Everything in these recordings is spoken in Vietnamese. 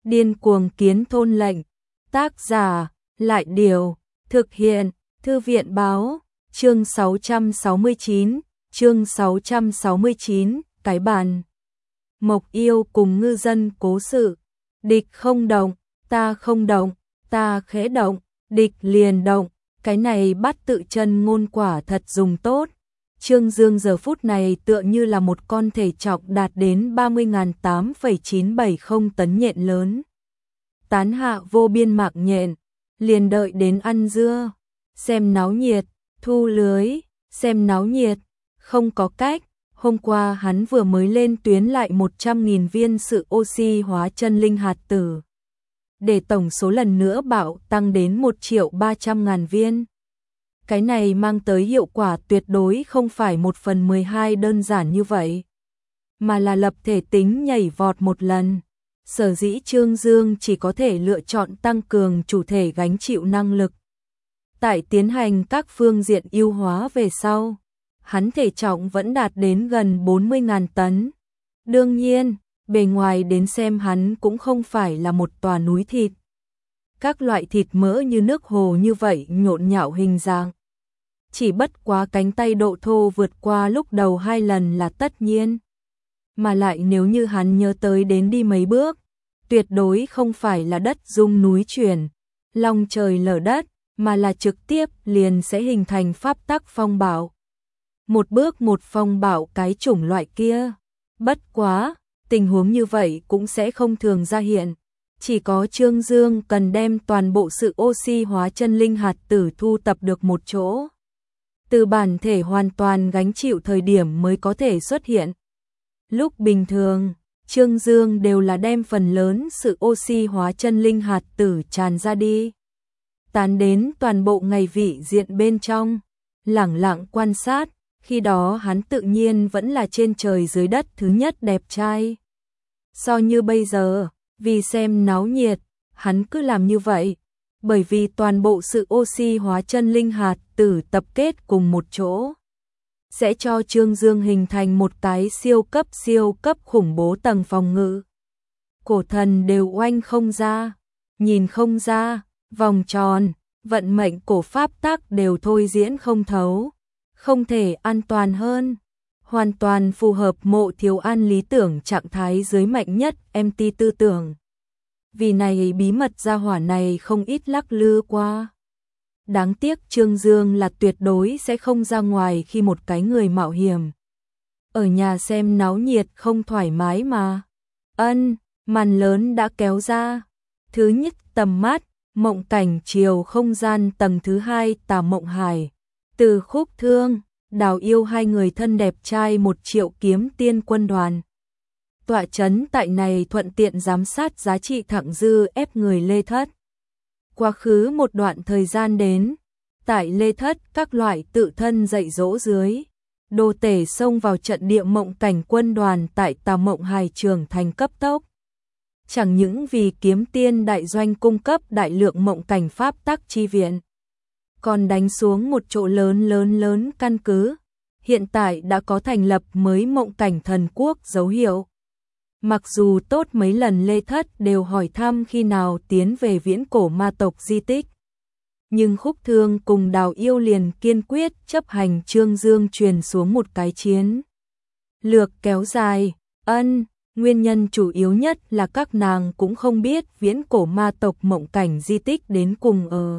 Điên cuồng kiến thôn lệnh. Tác giả, Lại Điều. Thực hiện, Thư viện Báo. Chương 669, cái bàn. Mộc Yêu cùng ngư dân cố sự. Địch không động, ta không động, ta khẽ động, địch liền động. Cái này bắt tự chân ngôn quả thật dùng tốt. Trương Dương giờ phút này tựa như là một con thể trọc đạt đến 30.8,970 tấn nhện lớn. Tán hạ vô biên mạc nhện, liền đợi đến ăn dưa, xem náo nhiệt, thu lưới, xem náo nhiệt, không có cách. Hôm qua hắn vừa mới lên tuyến lại 100.000 viên sự oxy hóa chân linh hạt tử, để tổng số lần nữa bạo tăng đến 1.300.000 viên. Cái này mang tới hiệu quả tuyệt đối không phải 1/12 đơn giản như vậy, mà là lập thể tính nhảy vọt một lần. Sở dĩ Trương Dương chỉ có thể lựa chọn tăng cường chủ thể gánh chịu năng lực. Tại tiến hành các phương diện ưu hóa về sau, hắn thể trọng vẫn đạt đến gần 40.000 tấn. Đương nhiên, bề ngoài đến xem hắn cũng không phải là một tòa núi thịt. Các loại thịt mỡ như nước hồ như vậy nhộn nhạo hình dạng. Chỉ bất quá cánh tay độ thô vượt qua lúc đầu 2 lần là tất nhiên. Mà lại nếu như hắn nhớ tới đến đi mấy bước, tuyệt đối không phải là đất rung núi chuyển, long trời lở đất, mà là trực tiếp liền sẽ hình thành pháp tắc phong bạo. Một bước một phong bạo cái chủng loại kia. Bất quá, tình huống như vậy cũng sẽ không thường ra hiện. Chỉ có Trương Dương cần đem toàn bộ sự oxy hóa chân linh hạt tử thu tập được một chỗ, từ bản thể hoàn toàn gánh chịu thời điểm mới có thể xuất hiện. Lúc bình thường, Trương Dương đều là đem phần lớn sự oxy hóa chân linh hạt tử tràn ra đi, tán đến toàn bộ ngày vị diện bên trong, lẳng lặng quan sát. Khi đó hắn tự nhiên vẫn là trên trời dưới đất thứ nhất đẹp trai. So như bây giờ, vì xem náo nhiệt, hắn cứ làm như vậy, bởi vì toàn bộ sự oxy hóa chân linh hạt tử tập kết cùng một chỗ, sẽ cho Trương Dương hình thành một cái siêu cấp khủng bố tầng phòng ngự. Cổ thần đều oanh không ra, nhìn không ra, vòng tròn, vận mệnh cổ pháp tắc đều thôi diễn không thấu. Không thể an toàn hơn, hoàn toàn phù hợp Mộ Thiếu An lý tưởng trạng thái dưới mạnh nhất MT tư tưởng. Vì này bí mật gia hỏa này không ít lắc lư qua. Đáng tiếc Trương Dương là tuyệt đối sẽ không ra ngoài khi một cái người mạo hiểm. Ở nhà xem náo nhiệt không thoải mái mà. Màn lớn đã kéo ra. Thứ nhất tầm mắt, mộng cảnh chiều không gian tầng thứ 2 Tà Mộng Hải. Từ Khúc Thương, Đào Yêu hai người thân đẹp trai 1 triệu kiếm tiên quân đoàn. Tọa chấn tại này thuận tiện giám sát giá trị thặng dư ép người Lê Thất. Quá khứ một đoạn thời gian đến, tại Lê Thất các loại tự thân dạy dỗ dưới, đồ tể xông vào trận địa mộng cảnh quân đoàn tại Tà Mộng Hải trưởng thành cấp tốc. Chẳng những vì kiếm tiên đại doanh cung cấp đại lượng mộng cảnh pháp tắc chi viện, còn đánh xuống một chỗ lớn căn cứ, hiện tại đã có thành lập mới mộng cảnh thần quốc dấu hiệu. Mặc dù tốt mấy lần Lê Thất đều hỏi thăm khi nào tiến về viễn cổ ma tộc di tích, nhưng Khúc Thương cùng Đào Yêu liền kiên quyết chấp hành Trương Dương truyền xuống một cái chiến lược kéo dài. Nguyên nhân chủ yếu nhất là các nàng cũng không biết viễn cổ ma tộc mộng cảnh di tích đến cùng ở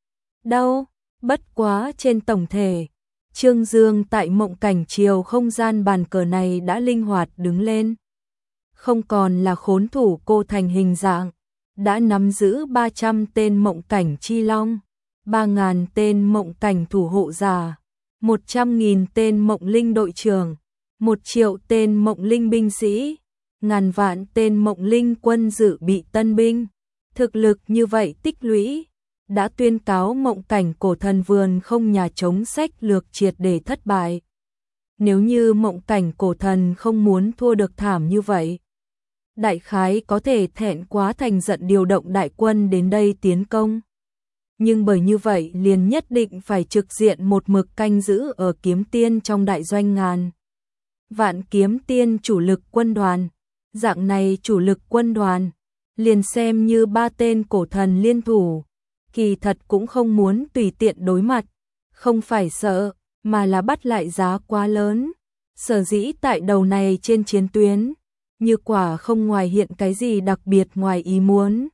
đâu. Bất quá trên tổng thể, Trương Dương tại mộng cảnh chiều không gian bàn cờ này đã linh hoạt đứng lên. Không còn là khốn thủ cô thành hình dạng, đã nắm giữ 300 tên mộng cảnh chi long, 3.000 tên mộng cảnh thủ hộ giả, 100.000 tên mộng linh đội trưởng, 1 triệu tên mộng linh binh sĩ, ngàn vạn tên mộng linh quân dự bị tân binh. Thực lực như vậy tích lũy, đã tuyên cáo mộng cảnh cổ thần vườn không nhà chống sách lược triệt để thất bại. Nếu như mộng cảnh cổ thần không muốn thua được thảm như vậy, đại khái có thể thẹn quá thành giận điều động đại quân đến đây tiến công. Nhưng bởi như vậy liền nhất định phải trực diện một mực canh giữ ở kiếm tiên trong đại doanh ngàn vạn kiếm tiên chủ lực quân đoàn. Dạng này chủ lực quân đoàn, liền xem như ba tên cổ thần liên thủ, kỳ thật cũng không muốn tùy tiện đối mặt, không phải sợ, mà là bắt lại giá quá lớn. Sở dĩ tại đầu này trên chiến tuyến, như quả không ngoài hiện cái gì đặc biệt ngoài ý muốn.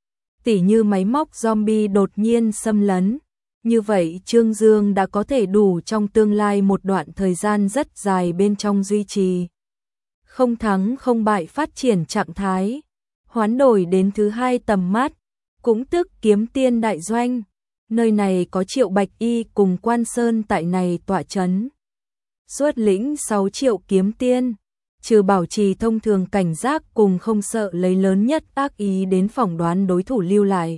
Tỉ như máy móc zombie đột nhiên xâm lấn, như vậy Trương Dương đã có thể đủ trong tương lai một đoạn thời gian rất dài bên trong duy trì không thắng không bại phát triển trạng thái, hoán đổi đến thứ hai tầm mắt, cũng tức Kiếm Tiên đại doanh. Nơi này có Triệu Bạch Y cùng Quan Sơn tại này tọa chấn. Xuất lĩnh 6 triệu kiếm tiên, trừ bảo trì thông thường cảnh giác cùng không sợ lấy lớn nhất ác ý đến phỏng đoán đối thủ lưu lại.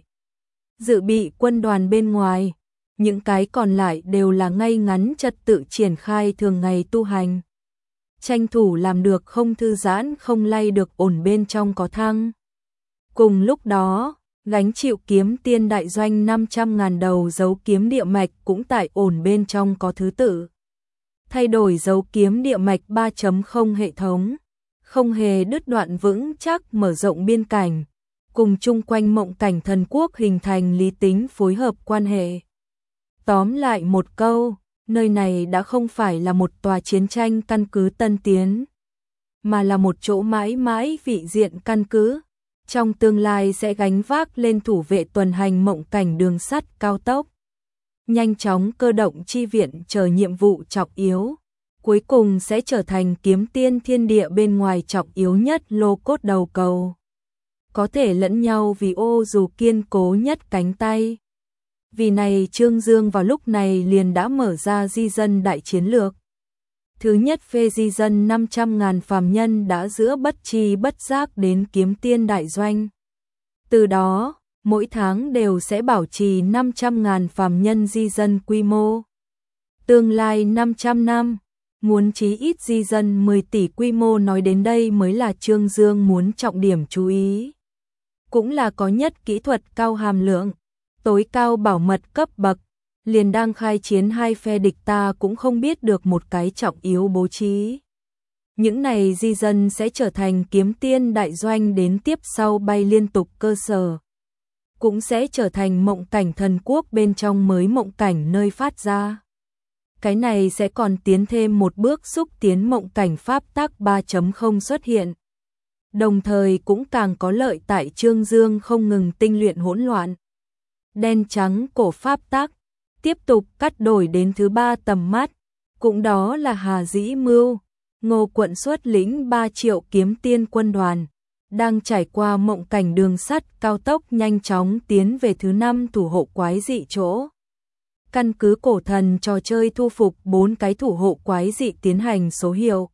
Dự bị quân đoàn bên ngoài, những cái còn lại đều là ngay ngắn trật tự triển khai thường ngày tu hành. Tranh thủ làm được không thư giãn không lay được ổn bên trong có thăng. Cùng lúc đó, gánh chịu kiếm tiên đại doanh 500.000 đầu dấu kiếm địa mạch cũng tại ổn bên trong có thứ tự. Thay đổi dấu kiếm địa mạch 3.0 hệ thống, không hề đứt đoạn vững chắc mở rộng biên cảnh, cùng chung quanh mộng cảnh thần quốc hình thành lý tính phối hợp quan hệ. Tóm lại một câu, nơi này đã không phải là một tòa chiến tranh căn cứ tân tiến, mà là một chỗ mãi mãi vị diện căn cứ. Trong tương lai sẽ gánh vác lên thủ vệ tuần hành mộng cảnh đường sắt cao tốc. Nhanh chóng cơ động chi viện chờ nhiệm vụ trọng yếu. Cuối cùng sẽ trở thành kiếm tiên thiên địa bên ngoài trọng yếu nhất lô cốt đầu cầu. Có thể lẫn nhau vì ô dù kiên cố nhất cánh tay. Vì này Trương Dương vào lúc này liền đã mở ra di dân đại chiến lược. Thứ nhất phê di dân 500.000 phàm nhân đã giữa bất tri bất giác đến kiếm tiên đại doanh. Từ đó, mỗi tháng đều sẽ bảo trì 500.000 phàm nhân di dân quy mô. Tương lai 500 năm, muốn chí ít di dân 10 tỷ quy mô nói đến đây mới là Trương Dương muốn trọng điểm chú ý. Cũng là có nhất kỹ thuật cao hàm lượng, tối cao bảo mật cấp bậc. Liền đang khai chiến hai phe địch ta cũng không biết được một cái trọng yếu bố trí. Những này di dân sẽ trở thành kiếm tiên đại doanh đến tiếp sau bay liên tục cơ sở. Cũng sẽ trở thành mộng cảnh thần quốc bên trong mới mộng cảnh nơi phát ra. Cái này sẽ còn tiến thêm một bước xúc tiến mộng cảnh pháp tắc 3.0 xuất hiện. Đồng thời cũng càng có lợi tại Trương Dương không ngừng tinh luyện hỗn loạn. Đen trắng cổ pháp tắc. Tiếp tục cắt đổi đến thứ ba tầm mắt, cũng đó là Hà Dĩ Mưu, Ngô quận xuất lĩnh 3 triệu kiếm tiên quân đoàn, đang trải qua mộng cảnh đường sắt cao tốc nhanh chóng tiến về thứ 5 thủ hộ quái dị chỗ. Căn cứ cổ thần trò chơi thu phục 4 cái thủ hộ quái dị tiến hành số hiệu.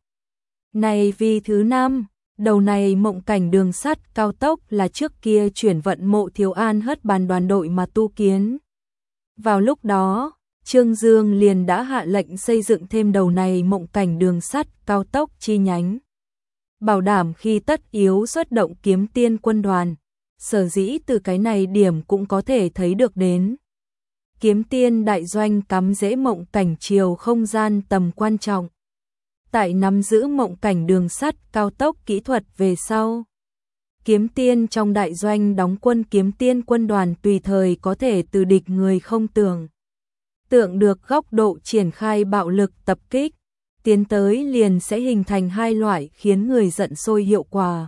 Này vì thứ 5, đầu này mộng cảnh đường sắt cao tốc là trước kia chuyển vận Mộ Thiếu An hất bàn đoàn đội mà tu kiến. Vào lúc đó, Trương Dương liền đã hạ lệnh xây dựng thêm đầu này mộng cảnh đường sắt cao tốc chi nhánh. Bảo đảm khi tất yếu xuất động kiếm tiên quân đoàn, sở dĩ từ cái này điểm cũng có thể thấy được đến. Kiếm tiên đại doanh cắm rễ mộng cảnh chiều không gian tầm quan trọng. Tại nắm giữ mộng cảnh đường sắt cao tốc kỹ thuật về sau. Kiếm tiên trong đại doanh đóng quân kiếm tiên quân đoàn tùy thời có thể từ địch người không tượng được góc độ triển khai bạo lực tập kích, tiến tới liền sẽ hình thành hai loại khiến người giận sôi hiệu quả.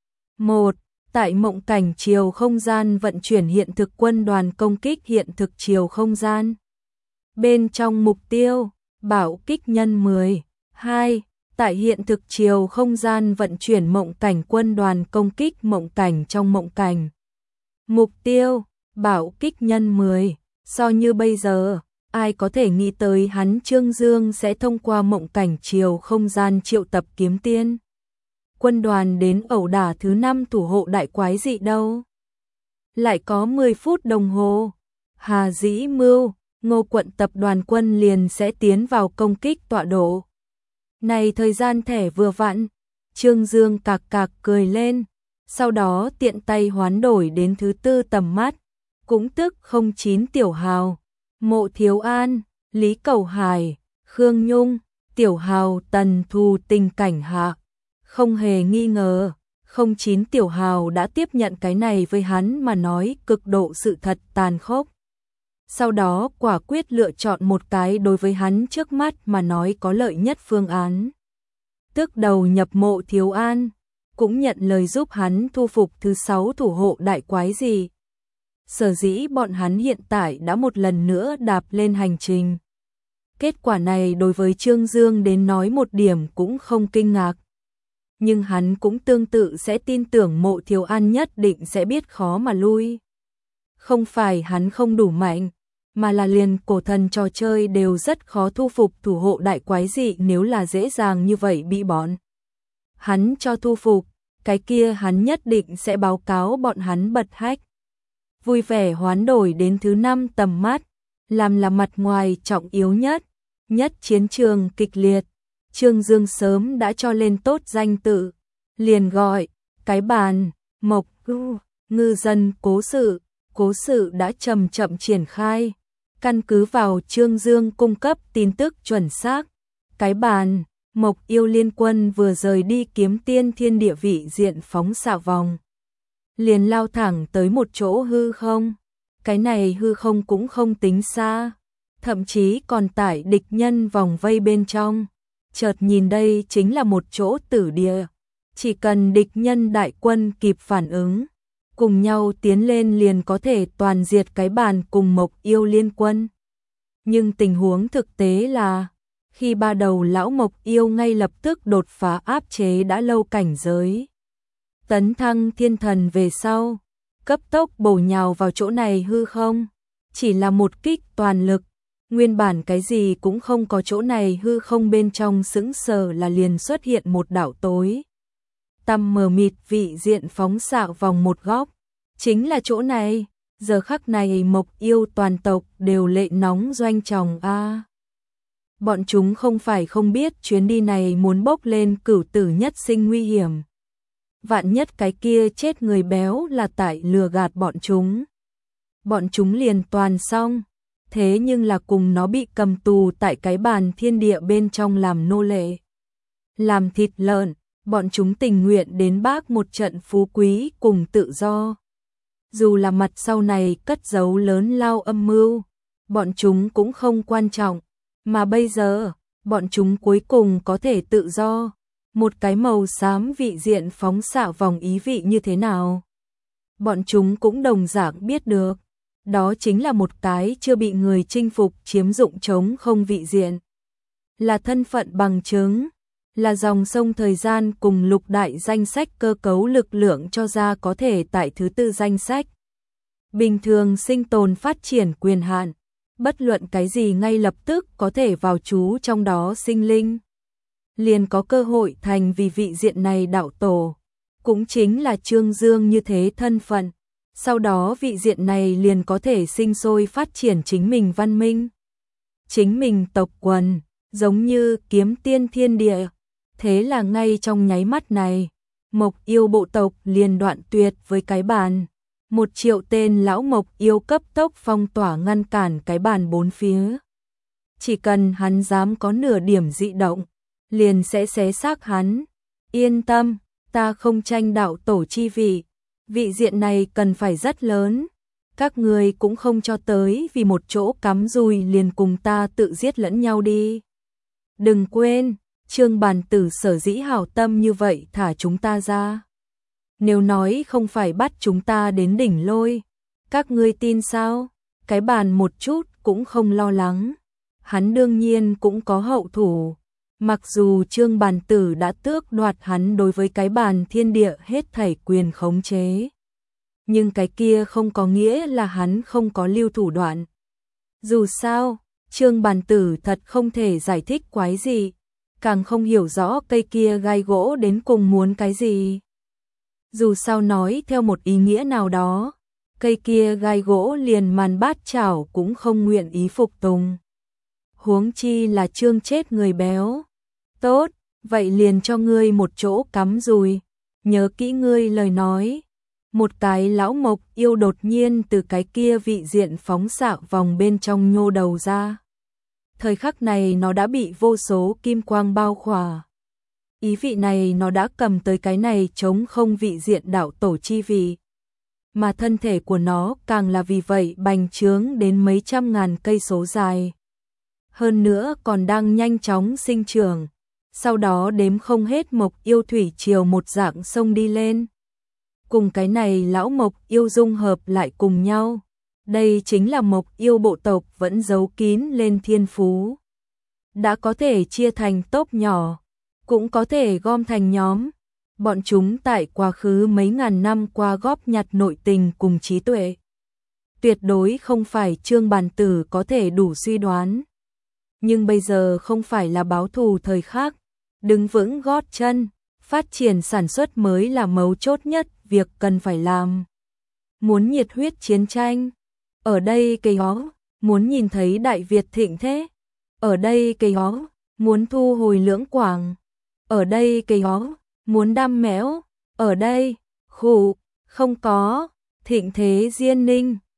1. Tại mộng cảnh chiều không gian vận chuyển hiện thực quân đoàn công kích hiện thực chiều không gian. Bên trong mục tiêu, bảo kích nhân 10. 2. Tại hiện thực chiều không gian vận chuyển mộng cảnh quân đoàn công kích mộng cảnh trong mộng cảnh. Mục tiêu, bảo kích nhân 10. So như bây giờ, ai có thể nghĩ tới hắn Trương Dương sẽ thông qua mộng cảnh chiều không gian triệu tập kiếm tiên. Quân đoàn đến ẩu đả thứ 5 thủ hộ đại quái dị đâu. Lại có 10 phút đồng hồ, Hà Dĩ Mưu, Ngô quận tập đoàn quân liền sẽ tiến vào công kích tọa độ. Này thời gian thẻ vừa vặn, Trương Dương cạc cạc cười lên, sau đó tiện tay hoán đổi đến thứ 4 tầm mắt, cũng tức 09 Tiểu Hào, Mộ Thiếu An, Lý Cầu Hải, Khương Nhung, Tiểu Hào Tần Thù tình cảnh hạ. Không hề nghi ngờ, 09 Tiểu Hào đã tiếp nhận cái này với hắn mà nói cực độ sự thật tàn khốc. Sau đó quả quyết lựa chọn một cái đối với hắn trước mắt mà nói có lợi nhất phương án. Tước đầu nhập Mộ Thiếu An, cũng nhận lời giúp hắn thu phục thứ 6 thủ hộ đại quái gì. Sở dĩ bọn hắn hiện tại đã một lần nữa đạp lên hành trình. Kết quả này đối với Trương Dương đến nói một điểm cũng không kinh ngạc. Nhưng hắn cũng tương tự sẽ tin tưởng Mộ Thiếu An nhất định sẽ biết khó mà lui. Không phải hắn không đủ mạnh, mà là liền cổ thần trò chơi đều rất khó thu phục thủ hộ đại quái dị nếu là dễ dàng như vậy bị bọn hắn cho thu phục, cái kia hắn nhất định sẽ báo cáo bọn hắn bật hách. Vui vẻ hoán đổi đến thứ 5 tầm mắt, làm là mặt ngoài trọng yếu nhất chiến trường kịch liệt. Trương Dương sớm đã cho lên tốt danh tự, liền gọi cái bàn Mộc ngư dân cố sự đã chậm chậm triển khai. Căn cứ vào Trương Dương cung cấp tin tức chuẩn xác, cái bàn Mộc Yêu Liên Quân vừa rời đi Kiếm Tiên Thiên Địa vị diện phóng xạ vòng, liền lao thẳng tới một chỗ hư không. Cái này hư không cũng không tính xa, thậm chí còn tải địch nhân vòng vây bên trong. Chợt nhìn đây chính là một chỗ tử địa, chỉ cần địch nhân đại quân kịp phản ứng, cùng nhau tiến lên liền có thể toàn diệt cái bàn cùng Mộc Yêu Liên Quân. Nhưng tình huống thực tế là, khi ba đầu lão Mộc Yêu ngay lập tức đột phá áp chế đã lâu cảnh giới, tấn thăng thiên thần về sau, cấp tốc bổ nhào vào chỗ này hư không, chỉ là một kích toàn lực. Nguyên bản cái gì cũng không có, chỗ này hư không bên trong sững sờ là liền xuất hiện một đảo tối tăm mờ mịt vị diện phóng xạ vòng một góc. Chính là chỗ này, giờ khắc này Mộc Yêu toàn tộc đều lệ nóng doanh tròng a. Bọn chúng không phải không biết chuyến đi này muốn bốc lên cửu tử nhất sinh nguy hiểm. Vạn nhất cái kia chết người béo là tại lừa gạt bọn chúng. Bọn chúng liền toàn xong. Thế nhưng là cùng nó bị cầm tù tại cái bàn thiên địa bên trong làm nô lệ, làm thịt lợn, bọn chúng tình nguyện đến bác một trận phú quý cùng tự do. Dù là mặt sau này cất giấu lớn lao âm mưu, bọn chúng cũng không quan trọng, mà bây giờ, bọn chúng cuối cùng có thể tự do. Một cái màu xám vị diện phóng xạ vòng ý vị như thế nào? Bọn chúng cũng đồng dạng biết được. Đó chính là một cái chưa bị người chinh phục chiếm dụng trống không vị diện. Là thân phận bằng chứng, là dòng sông thời gian cùng lục đại danh sách cơ cấu lực lượng cho ra có thể tại thứ 4 danh sách. Bình thường sinh tồn phát triển quyền hạn, bất luận cái gì ngay lập tức có thể vào trú trong đó sinh linh. Liền có cơ hội thành vì vị diện này đạo tổ, cũng chính là Trương Dương như thế thân phận. Sau đó vị diện này liền có thể sinh sôi phát triển chính mình văn minh, chính mình tộc quần, giống như Kiếm Tiên Thiên Địa. Thế là ngay trong nháy mắt này, Mộc Yêu bộ tộc liền đoạn tuyệt với cái bàn. 1 triệu tên lão Mộc Yêu cấp tốc phong tỏa ngăn cản cái bàn bốn phía. Chỉ cần hắn dám có nửa điểm dị động, liền sẽ xé xác hắn. Yên tâm, ta không tranh đạo tổ chi vị. Vị diện này cần phải rất lớn, các người cũng không cho tới vì một chỗ cắm rùi liền cùng ta tự giết lẫn nhau đi. Đừng quên, Trương Bàn Tử sở dĩ hảo tâm như vậy thả chúng ta ra. Nếu nói không phải bắt chúng ta đến đỉnh lôi, các ngươi tin sao? Cái bàn một chút cũng không lo lắng. Hắn đương nhiên cũng có hậu thủ. Mặc dù Trương Bàn Tử đã tước đoạt hắn đối với cái bàn thiên địa hết thảy quyền khống chế, nhưng cái kia không có nghĩa là hắn không có lưu thủ đoạn. Dù sao, Trương Bàn Tử thật không thể giải thích quái gì, càng không hiểu rõ cây kia gai gỗ đến cùng muốn cái gì. Dù sao nói theo một ý nghĩa nào đó, cây kia gai gỗ liền màn bát chảo cũng không nguyện ý phục tùng. Huống chi là Trương chết người béo. Tốt, vậy liền cho ngươi một chỗ cắm rùi. Nhớ kỹ ngươi lời nói. Một cái lão Mộc Yêu đột nhiên từ cái kia vị diện phóng xạ vòng bên trong nhô đầu ra. Thời khắc này nó đã bị vô số kim quang bao khỏa. Ý vị này nó đã cầm tới cái này chống không vị diện đạo tổ chi vị. Mà thân thể của nó càng là vì vậy bành trướng đến mấy trăm ngàn cây số dài. Hơn nữa còn đang nhanh chóng sinh trưởng, sau đó đếm không hết mộc yêu thủy triều một dạng sông đi lên. Cùng cái này lão mộc yêu dung hợp lại cùng nhau. Đây chính là mộc yêu bộ tộc vẫn giấu kín lên thiên phú. Đã có thể chia thành tốp nhỏ, cũng có thể gom thành nhóm. Bọn chúng tại quá khứ mấy ngàn năm qua góp nhặt nội tình cùng trí tuệ. Tuyệt đối không phải Trương Bàn Tử có thể đủ suy đoán. Nhưng bây giờ không phải là báo thù thời khắc, đứng vững gót chân, phát triển sản xuất mới là mấu chốt nhất việc cần phải làm. Muốn nhiệt huyết chiến tranh, ở đây cây ó, muốn nhìn thấy Đại Việt thịnh thế, ở đây cây ó, muốn thu hồi Lưỡng Quảng, ở đây cây ó, muốn đam mẽo, ở đây, khụ, không có, thịnh thế Diên Ninh.